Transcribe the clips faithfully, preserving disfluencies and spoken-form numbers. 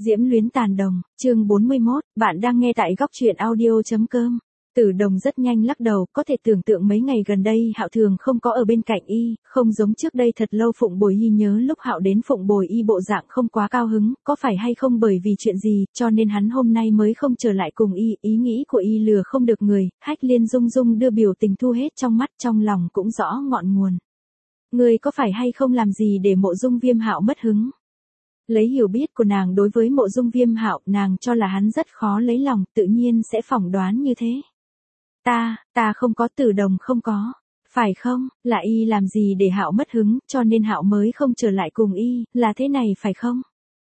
Diễm luyến tàn đồng, chương bốn mươi mốt, bạn đang nghe tại góc truyện audio.com. Tử Đồng rất nhanh lắc đầu, có thể tưởng tượng mấy ngày gần đây Hạo thường không có ở bên cạnh y, không giống trước đây thật lâu Phụng Bồi Y nhớ lúc Hạo đến Phụng Bồi Y bộ dạng không quá cao hứng, có phải hay không bởi vì chuyện gì, cho nên hắn hôm nay mới không trở lại cùng y, ý nghĩ của y lừa không được người, Hách Liên Dung Dung đưa biểu tình thu hết trong mắt, trong lòng cũng rõ ngọn nguồn. Người có phải hay không làm gì để Mộ Dung Viêm Hạo mất hứng? Lấy hiểu biết của nàng đối với Mộ Dung Viêm Hạo, nàng cho là hắn rất khó lấy lòng, tự nhiên sẽ phỏng đoán như thế. Ta, ta không có. Tử Đồng không có. Phải không, là y làm gì để Hạo mất hứng, cho nên Hạo mới không trở lại cùng y, là thế này phải không?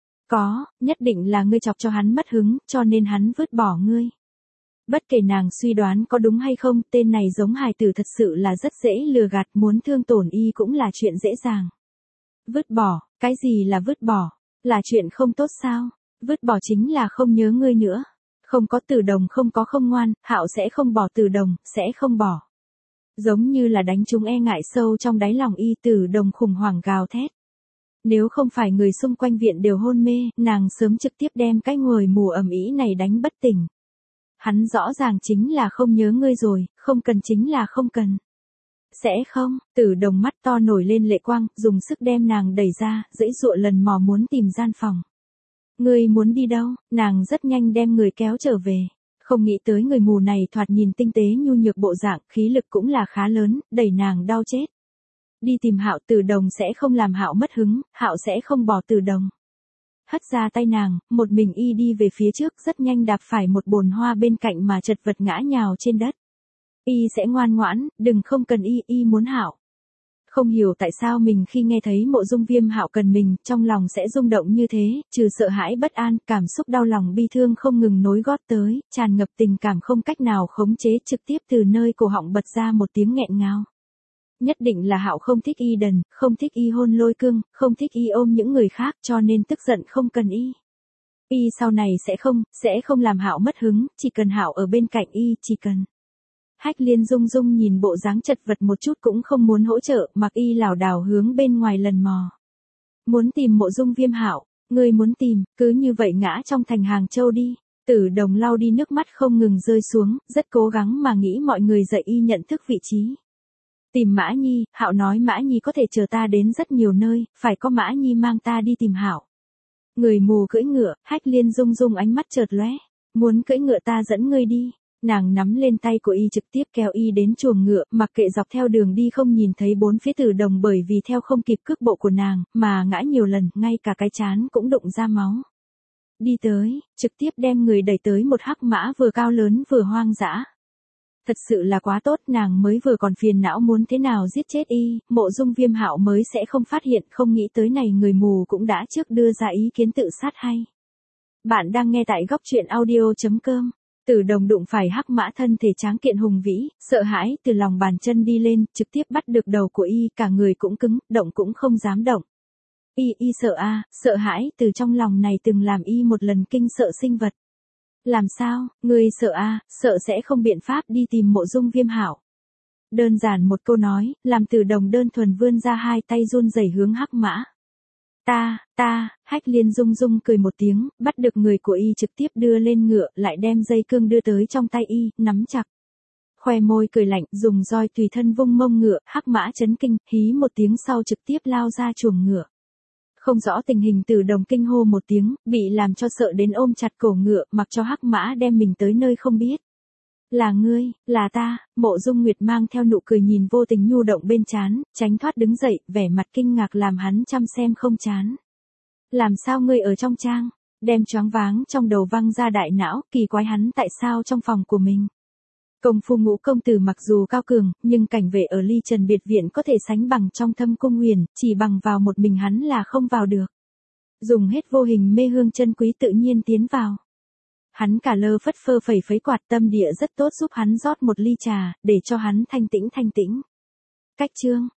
Có, nhất định là ngươi chọc cho hắn mất hứng, cho nên hắn vứt bỏ ngươi. Bất kể nàng suy đoán có đúng hay không, tên này giống hài tử thật sự là rất dễ lừa gạt, muốn thương tổn y cũng là chuyện dễ dàng. Vứt bỏ, cái gì là vứt bỏ? Là chuyện không tốt sao? Vứt bỏ chính là không nhớ ngươi nữa. Không có. Tử Đồng không có không ngoan, Hạo sẽ không bỏ. Tử Đồng, sẽ không bỏ. Giống như là đánh trúng e ngại sâu trong đáy lòng y. Tử Đồng khủng hoảng gào thét. Nếu không phải người xung quanh viện đều hôn mê, nàng sớm trực tiếp đem cái người mù ầm ĩ này đánh bất tỉnh. Hắn rõ ràng chính là không nhớ ngươi rồi, không cần chính là không cần. Sẽ không. Tử Đồng mắt to nổi lên lệ quang, dùng sức đem nàng đẩy ra, giãy giụa lần mò muốn tìm gian phòng. Ngươi muốn đi đâu? Nàng rất nhanh đem người kéo trở về. Không nghĩ tới người mù này thoạt nhìn tinh tế nhu nhược bộ dạng, khí lực cũng là khá lớn, đẩy nàng đau chết. Đi tìm Hạo. Tử Đồng sẽ không làm Hạo mất hứng, Hạo sẽ không bỏ Tử Đồng. Hất ra tay nàng, một mình y đi về phía trước, rất nhanh đạp phải một bồn hoa bên cạnh mà chật vật ngã nhào trên đất. Y sẽ ngoan ngoãn, đừng không cần y, y muốn Hạo. Không hiểu tại sao mình khi nghe thấy Mộ Dung Viêm Hạo cần mình, trong lòng sẽ rung động như thế, trừ sợ hãi bất an, cảm xúc đau lòng bi thương không ngừng nối gót tới, tràn ngập tình cảm không cách nào khống chế, trực tiếp từ nơi cổ họng bật ra một tiếng nghẹn ngào. Nhất định là Hạo không thích y đần, không thích y hôn Lôi Cương, không thích y ôm những người khác, cho nên tức giận không cần y. Y sau này sẽ không, sẽ không làm Hạo mất hứng, chỉ cần Hạo ở bên cạnh y, chỉ cần. Hách Liên Dung Dung nhìn bộ dáng chật vật một chút cũng không muốn hỗ trợ, mặc y lảo đảo hướng bên ngoài lần mò. Muốn tìm Mộ Dung Viêm Hạo, ngươi muốn tìm, cứ như vậy ngã trong thành Hàng Châu đi. Tử Đồng lau đi nước mắt không ngừng rơi xuống, rất cố gắng mà nghĩ mọi người dạy y nhận thức vị trí. Tìm Mã Nhi, Hạo nói Mã Nhi có thể chờ ta đến rất nhiều nơi, phải có Mã Nhi mang ta đi tìm Hạo. Người mù cưỡi ngựa, Hách Liên Dung Dung ánh mắt chợt lóe, muốn cưỡi ngựa ta dẫn ngươi đi. Nàng nắm lên tay của y trực tiếp kéo y đến chuồng ngựa, mặc kệ dọc theo đường đi không nhìn thấy bốn phía Tử Đồng bởi vì theo không kịp cước bộ của nàng, mà ngã nhiều lần, ngay cả cái trán cũng đụng ra máu. Đi tới, trực tiếp đem người đẩy tới một hắc mã vừa cao lớn vừa hoang dã. Thật sự là quá tốt, nàng mới vừa còn phiền não muốn thế nào giết chết y, Mộ Dung Viêm Hạo mới sẽ không phát hiện, không nghĩ tới này người mù cũng đã trước đưa ra ý kiến tự sát hay. Bạn đang nghe tại góc truyện audio.com. Tử Đồng đụng phải hắc mã thân thể tráng kiện hùng vĩ, sợ hãi từ lòng bàn chân đi lên, trực tiếp bắt được đầu của y, cả người cũng cứng, động cũng không dám động. Y y sợ a, à, sợ hãi từ trong lòng này từng làm y một lần kinh sợ sinh vật. Làm sao, ngươi sợ a, à, sợ sẽ không biện pháp đi tìm Mộ Dung Viêm Hạo. Đơn giản một câu nói, làm Tử Đồng đơn thuần vươn ra hai tay run rẩy hướng hắc mã. Ta, ta, Hách Liên Dung Dung cười một tiếng, bắt được người của y trực tiếp đưa lên ngựa, lại đem dây cương đưa tới trong tay y, nắm chặt. Khoe môi cười lạnh, dùng roi tùy thân vung mông ngựa, hắc mã chấn kinh, hí một tiếng sau trực tiếp lao ra chuồng ngựa. Không rõ tình hình Tử Đồng kinh hô một tiếng, bị làm cho sợ đến ôm chặt cổ ngựa, mặc cho hắc mã đem mình tới nơi không biết. Là ngươi, là ta. Mộ Dung Nguyệt mang theo nụ cười nhìn vô tình nhu động bên trán, tránh thoát đứng dậy, vẻ mặt kinh ngạc làm hắn chăm xem không chán. Làm sao ngươi ở trong trang? Đem choáng váng trong đầu văng ra đại não, kỳ quái hắn tại sao trong phòng của mình. Công phu Ngũ công tử mặc dù cao cường, nhưng cảnh vệ ở Ly Trần biệt viện có thể sánh bằng trong Thâm Cung huyền, chỉ bằng vào một mình hắn là không vào được. Dùng hết vô hình mê hương chân quý tự nhiên tiến vào. Hắn cả lơ phất phơ phẩy phấy quạt, tâm địa rất tốt, giúp hắn rót một ly trà, để cho hắn thanh tĩnh thanh tĩnh. Cách chương,